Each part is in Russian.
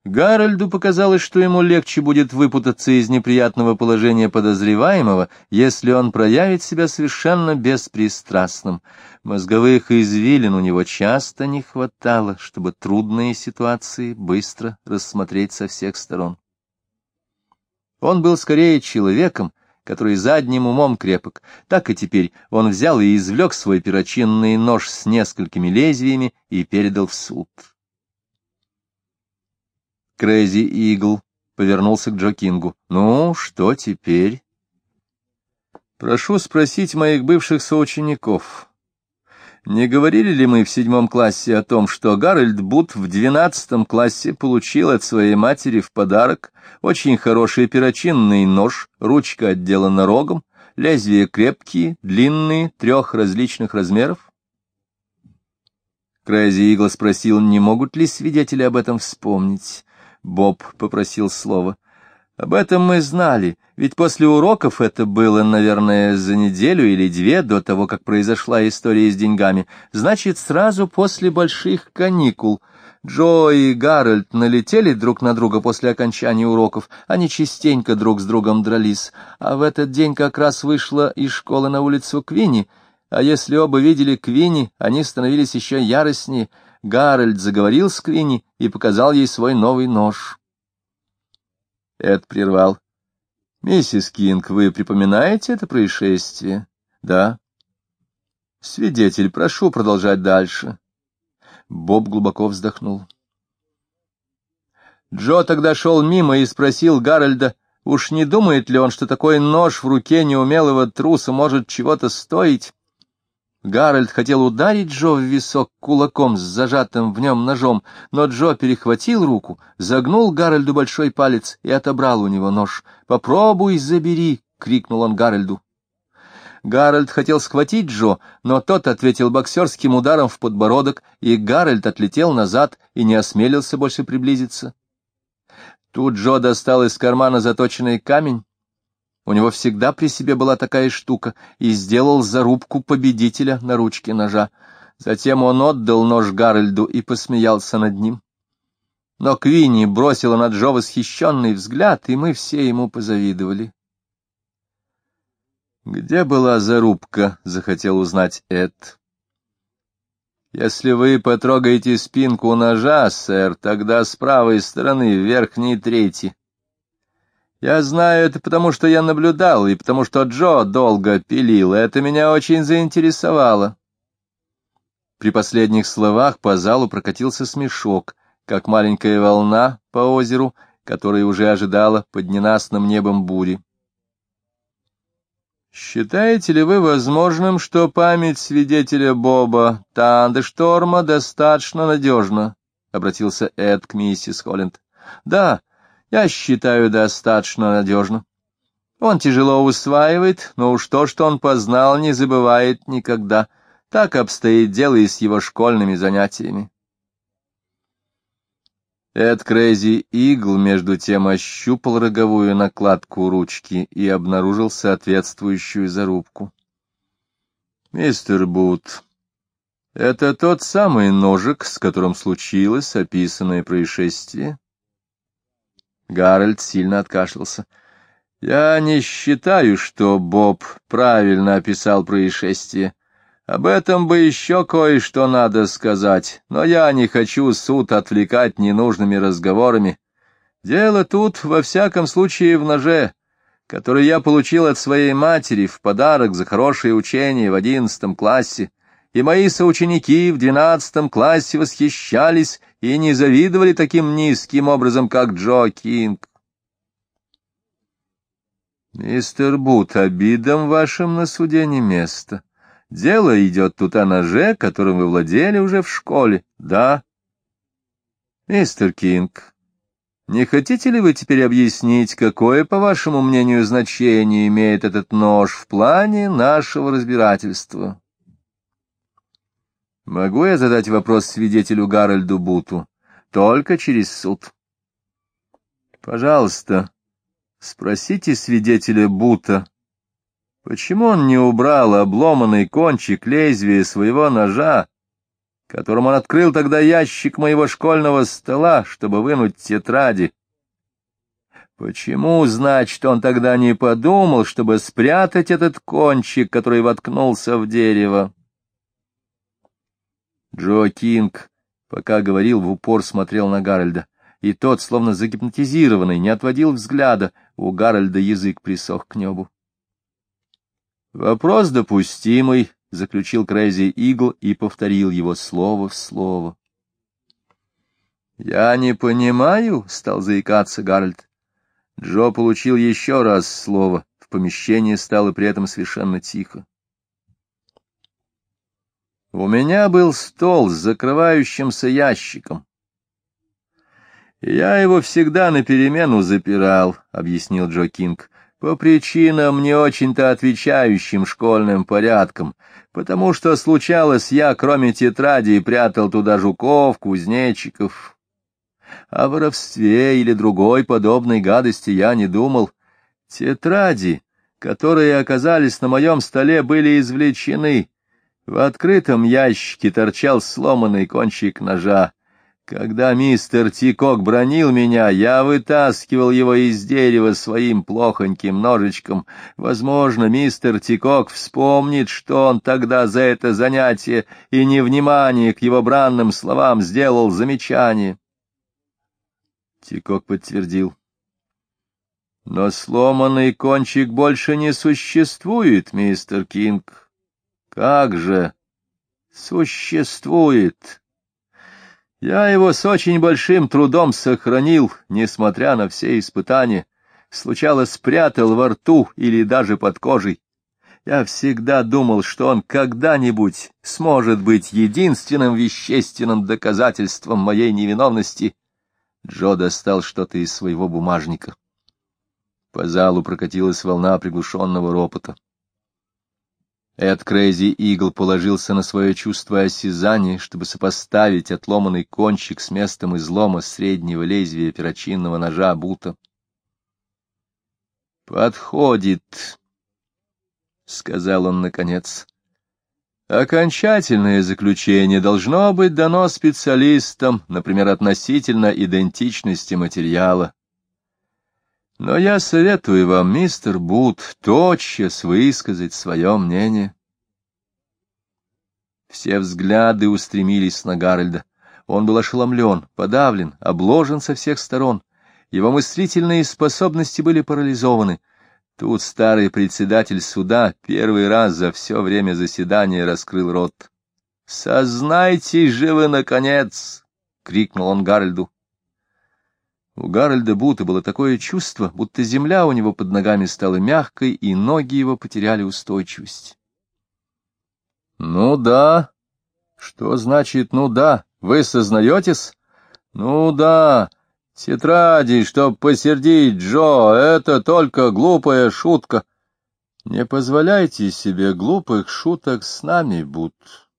Гарольду показалось, что ему легче будет выпутаться из неприятного положения подозреваемого, если он проявит себя совершенно беспристрастным. Мозговых извилин у него часто не хватало, чтобы трудные ситуации быстро рассмотреть со всех сторон. Он был скорее человеком, который задним умом крепок. Так и теперь он взял и извлек свой перочинный нож с несколькими лезвиями и передал в суд. Крейзи Игл повернулся к Джо Кингу. «Ну, что теперь?» «Прошу спросить моих бывших соучеников. Не говорили ли мы в 7 классе о том, что Гарольд Бут в 12 классе получил от своей матери в подарок очень хороший перочинный нож, ручка отделана рогом, лезвия крепкие, длинные, 3 различных размеров?» Крейзи Игл спросил, не могут ли свидетели об этом вспомнить. Боб попросил слова. «Об этом мы знали, ведь после уроков это было, наверное, за неделю или 2 до того, как произошла история с деньгами. Значит, сразу после больших каникул. Джо и Гарольд налетели друг на друга после окончания уроков. Они частенько друг с другом дрались. А в этот день как раз вышла из школы на улицу Квинни. А если оба видели Квинни, они становились еще яростнее. Гарольд заговорил с Квинни и показал ей свой новый нож». Эд прервал. «Миссис Кинг, вы припоминаете это происшествие?» «Да». «Свидетель, прошу продолжать дальше». Боб глубоко вздохнул. Джо тогда шел мимо и спросил Гарольда, уж не думает ли он, что такой нож в руке неумелого труса может чего-то стоить? Гарольд хотел ударить Джо в висок кулаком с зажатым в нем ножом, но Джо перехватил руку, загнул Гарольду большой палец и отобрал у него нож. «Попробуй, забери!» — крикнул он Гарольду. Гарольд хотел схватить Джо, но тот ответил боксерским ударом в подбородок, и Гарольд отлетел назад и не осмелился больше приблизиться. Тут Джо достал из кармана заточенный камень. У него всегда при себе была такая штука, и сделал зарубку победителя на ручке ножа. Затем он отдал нож Гарольду и посмеялся над ним. Но Квинни бросила на Джо восхищенный взгляд, и мы все ему позавидовали. «Где была зарубка?» — захотел узнать Эд. «Если вы потрогаете спинку ножа, сэр, тогда с правой стороны, в верхней трети. Я знаю это, потому что я наблюдал, и потому что Джо долго пилил. Это меня очень заинтересовало». При последних словах по залу прокатился смешок, как маленькая волна по озеру, которая уже ожидала под ненастным небом бури. «Считаете ли вы возможным, что память свидетеля Боба Тандешторма достаточно надежна?» — обратился Эд к миссис Холланд. «Да, я считаю, достаточно надежно. Он тяжело усваивает, но уж то, что он познал, не забывает никогда. Так обстоит дело и с его школьными занятиями». Эд Крейзи Игл, между тем, ощупал роговую накладку ручки и обнаружил соответствующую зарубку. «Мистер Бут, это тот самый ножик, с которым случилось описанное происшествие?» Гарольд сильно откашлялся. «Я не считаю, что Боб правильно описал происшествие. Об этом бы еще кое-что надо сказать, но я не хочу суд отвлекать ненужными разговорами. Дело тут, во всяком случае, в ноже, который я получил от своей матери в подарок за хорошее учение в 11 классе, и мои соученики в 12 классе восхищались и не завидовали таким низким образом, как Джо Кинг. Мистер Бут, обидам вашим на суде не место. Дело идет тут о ноже, которым вы владели уже в школе, да? Мистер Кинг, не хотите ли вы теперь объяснить, какое, по вашему мнению, значение имеет этот нож в плане нашего разбирательства? Могу я задать вопрос свидетелю Гарольду Буту? Только через суд. Пожалуйста, спросите свидетеля Бута, почему он не убрал обломанный кончик лезвия своего ножа, которым он открыл тогда ящик моего школьного стола, чтобы вынуть тетради. Почему, значит, он тогда не подумал, чтобы спрятать этот кончик, который воткнулся в дерево? Джо Кинг, пока говорил, в упор смотрел на Гарольда, и тот, словно загипнотизированный, не отводил взгляда. У Гарольда язык присох к небу. «Вопрос допустимый», — заключил Крейзи Игл и повторил его слово в слово. «Я не понимаю», — стал заикаться Гарольд. Джо получил еще раз слово. В помещении стало при этом совершенно тихо. «У меня был стол с закрывающимся ящиком. Я его всегда на перемену запирал», — объяснил Джо Кинг, — «по причинам, не очень-то отвечающим школьным порядкам, потому что, случалось, я, кроме тетрадей, прятал туда жуков, кузнечиков. О воровстве или другой подобной гадости я не думал. Тетради, которые оказались на моем столе, были извлечены. В открытом ящике торчал сломанный кончик ножа. Когда мистер Тикок бранил меня, я вытаскивал его из дерева своим плохоньким ножичком. Возможно, мистер Тикок вспомнит, что он тогда за это занятие и невнимание к его бранным словам сделал замечание. Тикок подтвердил. «Но сломанный кончик больше не существует, мистер Кинг». «Как же? Существует. Я его с очень большим трудом сохранил, несмотря на все испытания. Случалось, спрятал во рту или даже под кожей. Я всегда думал, что он когда-нибудь сможет быть единственным вещественным доказательством моей невиновности». Джо достал что-то из своего бумажника. По залу прокатилась волна приглушенного ропота. Эд Крейзи Игл положился на свое чувство осязания, чтобы сопоставить отломанный кончик с местом излома среднего лезвия перочинного ножа Бута. «Подходит», — сказал он наконец. «Окончательное заключение должно быть дано специалистам, например, относительно идентичности материала. Но я советую вам, мистер Бут, тотчас высказать свое мнение». Все взгляды устремились на Гарольда. Он был ошеломлен, подавлен, обложен со всех сторон. Его мыслительные способности были парализованы. Тут старый председатель суда первый раз за все время заседания раскрыл рот. «Сознайтесь же вы, наконец!» — крикнул он Гарольду. У Гарольда Бута было такое чувство, будто земля у него под ногами стала мягкой, и ноги его потеряли устойчивость. «Ну да. Что значит «ну да»? Вы сознаетесь? Ну да. Тетради, чтоб посердить Джо, это только глупая шутка. Не позволяйте себе глупых шуток с нами, Бут.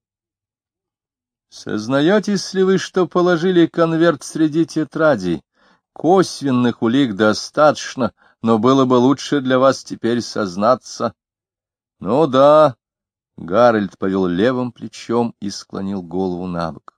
Сознаетесь ли вы, что положили конверт среди тетрадей? Косвенных улик достаточно, но было бы лучше для вас теперь сознаться». «Ну да». Гарольд повел левым плечом и склонил голову набок.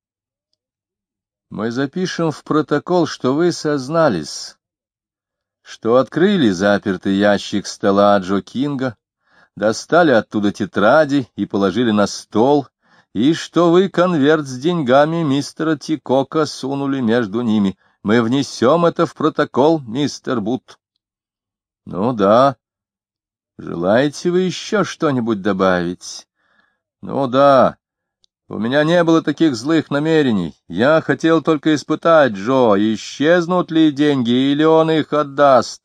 «Мы запишем в протокол, что вы сознались, что открыли запертый ящик стола Джо Кинга, достали оттуда тетради и положили на стол, и что вы конверт с деньгами мистера Тикока сунули между ними. Мы внесем это в протокол, мистер Бут». «Ну да. Желаете вы еще что-нибудь добавить?» «Ну да. У меня не было таких злых намерений. Я хотел только испытать Джо, исчезнут ли деньги, или он их отдаст».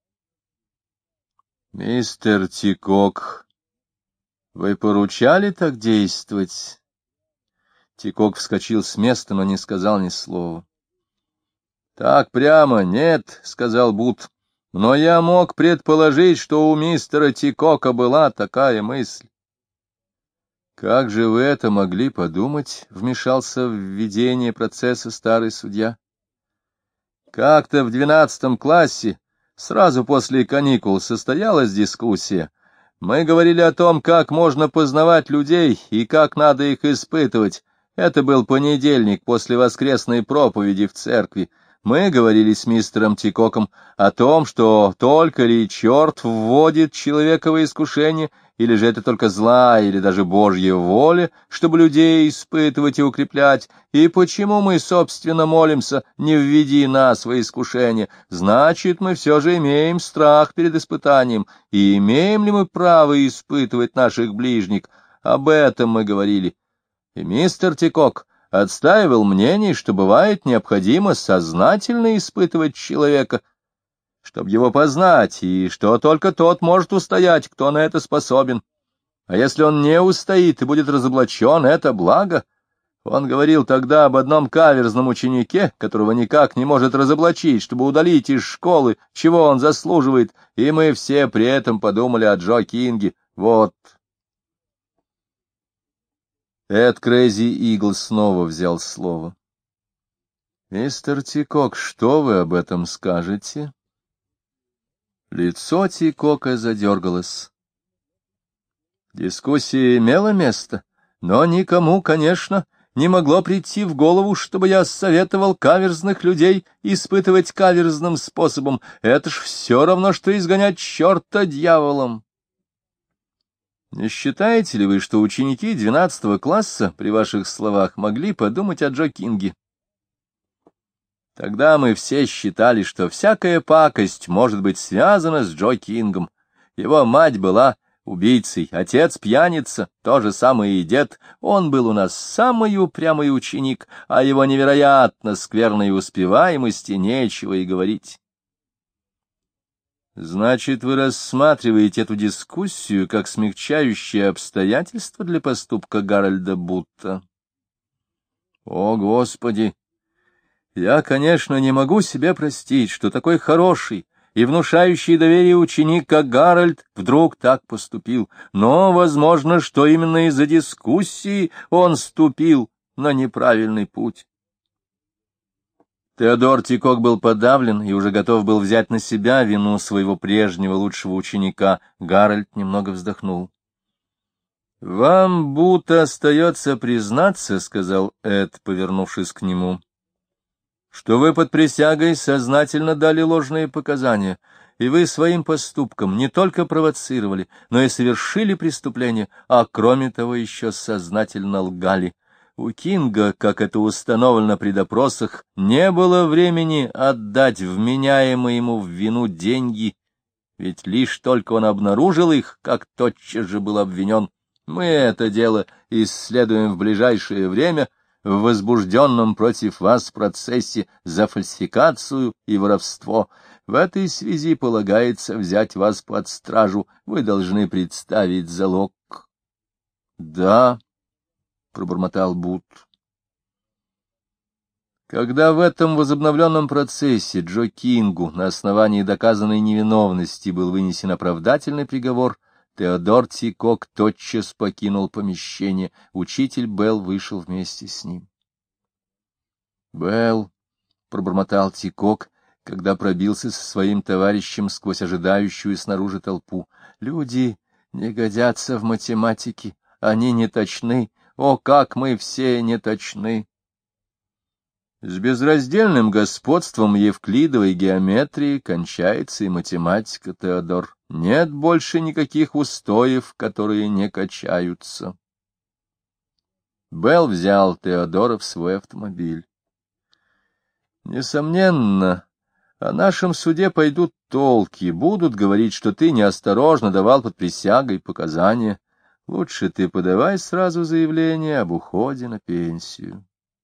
«Мистер Тикок, вы поручали так действовать?» Тикок вскочил с места, но не сказал ни слова. «Так прямо нет», — сказал Бут, — «но я мог предположить, что у мистера Тикока была такая мысль». «Как же вы это могли подумать?» — вмешался в ведение процесса старый судья. «Как-то в 12 классе, сразу после каникул, состоялась дискуссия. Мы говорили о том, как можно познавать людей и как надо их испытывать. Это был понедельник после воскресной проповеди в церкви. Мы говорили с мистером Тикоком о том, что только ли черт вводит человека во искушение, или же это только злая или даже Божья воля, чтобы людей испытывать и укреплять, и почему мы, собственно, молимся «не введи нас во искушение», значит, мы все же имеем страх перед испытанием, и имеем ли мы право испытывать наших ближних, об этом мы говорили. И мистер Тикок отстаивал мнение, что бывает необходимо сознательно испытывать человека, чтобы его познать, и что только тот может устоять, кто на это способен. А если он не устоит и будет разоблачен, это благо. Он говорил тогда об одном каверзном ученике, которого никак не может разоблачить, чтобы удалить из школы, чего он заслуживает, и мы все при этом подумали о Джо Кинге. Вот. Эд Крейзи Игл снова взял слово. — Мистер Тикок, что вы об этом скажете? Лицо Тикока задергалось. Дискуссия имела место, но никому, конечно, не могло прийти в голову, чтобы я советовал каверзных людей испытывать каверзным способом. Это ж все равно, что изгонять черта дьяволом. Не считаете ли вы, что ученики 12 класса, при ваших словах, могли подумать о Джо Кинге? Тогда мы все считали, что всякая пакость может быть связана с Джо Кингом. Его мать была убийцей, отец пьяница, то же самое и дед. Он был у нас самый упрямый ученик, а его невероятно скверной успеваемости нечего и говорить. Значит, вы рассматриваете эту дискуссию как смягчающее обстоятельство для поступка Гарольда Бутта? О, Господи! Я, конечно, не могу себе простить, что такой хороший и внушающий доверие ученик, как Гарольд, вдруг так поступил, но, возможно, что именно из-за дискуссии он ступил на неправильный путь. Теодор Тикок был подавлен и уже готов был взять на себя вину своего прежнего лучшего ученика. Гарольд немного вздохнул. — Вам будто остается признаться, — сказал Эд, повернувшись к нему, — что вы под присягой сознательно дали ложные показания, и вы своим поступком не только провоцировали, но и совершили преступление, а кроме того еще сознательно лгали. У Кинга, как это установлено при допросах, не было времени отдать вменяемые ему в вину деньги, ведь лишь только он обнаружил их, как тотчас же был обвинен. Мы это дело исследуем в ближайшее время в возбужденном против вас процессе за фальсификацию и воровство. В этой связи полагается взять вас под стражу, вы должны представить залог. — Да, — пробормотал Бут. Когда в этом возобновленном процессе Джо Кингу на основании доказанной невиновности был вынесен оправдательный приговор, Теодор Тикок тотчас покинул помещение. Учитель Белл вышел вместе с ним. «Белл», — пробормотал Тикок, когда пробился со своим товарищем сквозь ожидающую снаружи толпу, — «люди не годятся в математике, они не точны. О, как мы все неточны!» С безраздельным господством евклидовой геометрии кончается и математика, Теодор. Нет больше никаких устоев, которые не качаются. Белл взял Теодора в свой автомобиль. Несомненно, о нашем суде пойдут толки, будут говорить, что ты неосторожно давал под присягой показания. Лучше ты подавай сразу заявление об уходе на пенсию.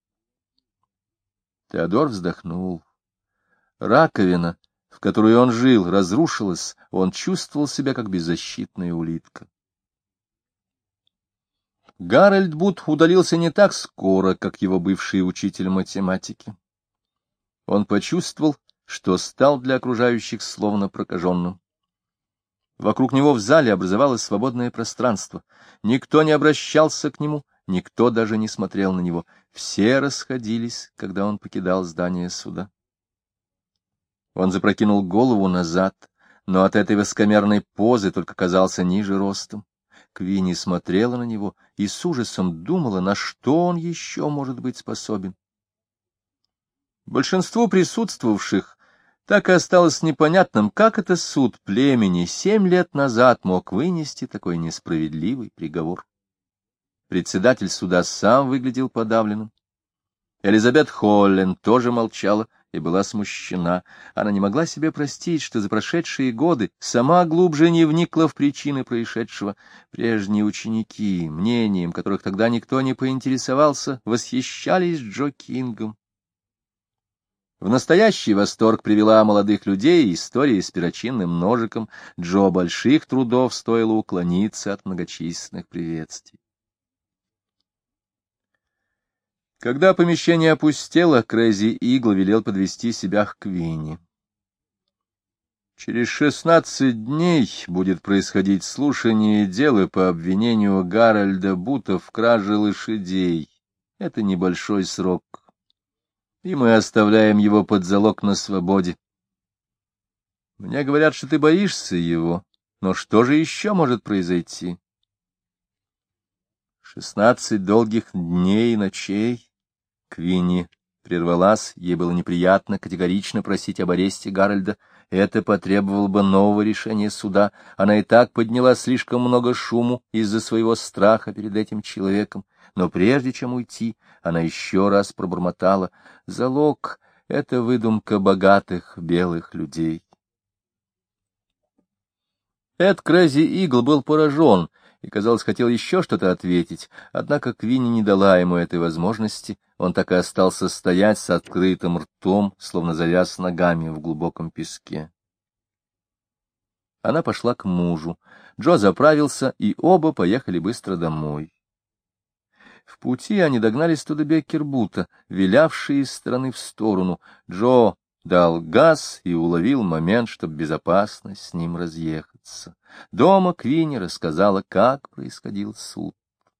Теодор вздохнул. Раковина, в которой он жил, разрушилась, он чувствовал себя как беззащитная улитка. Гарольд Бут удалился не так скоро, как его бывший учитель математики. Он почувствовал, что стал для окружающих словно прокаженным. Вокруг него в зале образовалось свободное пространство. Никто не обращался к нему, никто даже не смотрел на него. Все расходились, когда он покидал здание суда. Он запрокинул голову назад, но от этой высокомерной позы только казался ниже ростом. Квинни смотрела на него и с ужасом думала, на что он еще может быть способен. Большинству присутствовавших так и осталось непонятным, как это суд племени 7 лет назад мог вынести такой несправедливый приговор. Председатель суда сам выглядел подавленным. Элизабет Холлен тоже молчала и была смущена. Она не могла себе простить, что за прошедшие годы сама глубже не вникла в причины происшедшего. Прежние ученики, мнением которых тогда никто не поинтересовался, восхищались Джо Кингом. В настоящий восторг привела молодых людей история с перочинным ножиком. Джо больших трудов стоило уклониться от многочисленных приветствий. Когда помещение опустело, Крэзи Игл велел подвести себя к Квинни. Через 16 дней будет происходить слушание дела по обвинению Гарольда Бута в краже лошадей. Это небольшой срок, и мы оставляем его под залог на свободе. Мне говорят, что ты боишься его, но что же еще может произойти? 16 долгих дней и ночей. Квинни прервалась, ей было неприятно категорично просить об аресте Гарольда. Это потребовало бы нового решения суда. Она и так подняла слишком много шуму из-за своего страха перед этим человеком. Но прежде чем уйти, она еще раз пробормотала: залог — это выдумка богатых белых людей. Эд Крэзи Игл был поражен и, казалось, хотел еще что-то ответить, однако Квинни не дала ему этой возможности. Он так и остался стоять с открытым ртом, словно завяз ногами в глубоком песке. Она пошла к мужу. Джо заправился, и оба поехали быстро домой. В пути они догнали Студебеккер Бута, вилявший из стороны в сторону. Джо дал газ и уловил момент, чтобы безопасно с ним разъехаться. Дома Квинни рассказала, как происходил суд.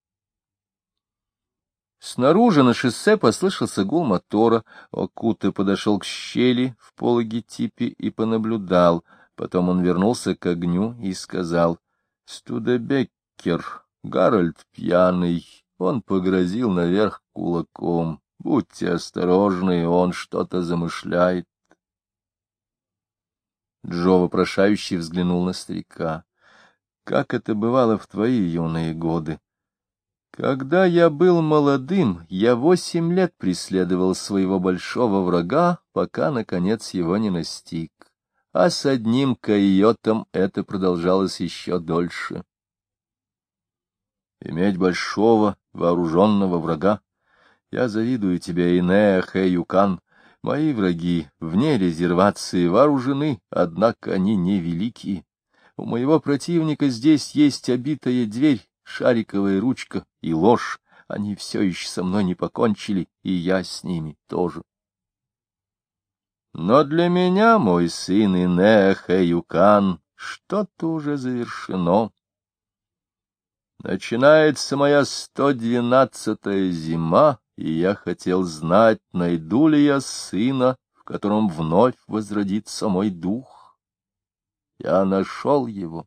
Снаружи на шоссе послышался гул мотора. Окута подошел к щели в пологе типи и понаблюдал. Потом он вернулся к огню и сказал: — Студебеккер, Гарольд пьяный. Он погрозил наверх кулаком. Будьте осторожны, он что-то замышляет. Джо вопрошающе взглянул на старика. — Как это бывало в твои юные годы? Когда я был молодым, я 8 лет преследовал своего большого врага, пока, наконец, его не настиг. А с одним койотом это продолжалось еще дольше. Иметь большого вооруженного врага? Я завидую тебе, Инея Хэ-Юкан. Мои враги вне резервации вооружены, однако они невеликие. У моего противника здесь есть обитая дверь, шариковая ручка и ложь. Они все еще со мной не покончили, и я с ними тоже. Но для меня, мой сын Инея Хэ-Юкан, что-то уже завершено. Начинается моя 112-я зима, и я хотел знать, найду ли я сына, в котором вновь возродится мой дух. Я нашел его.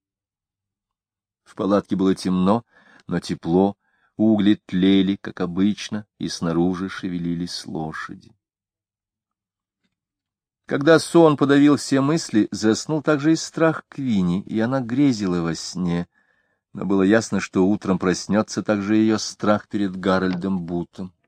В палатке было темно, но тепло, угли тлели, как обычно, и снаружи шевелились лошади. Когда сон подавил все мысли, заснул также и страх Квинни, и она грезила во сне. Но было ясно, что утром проснется также ее страх перед Гарольдом Бутом.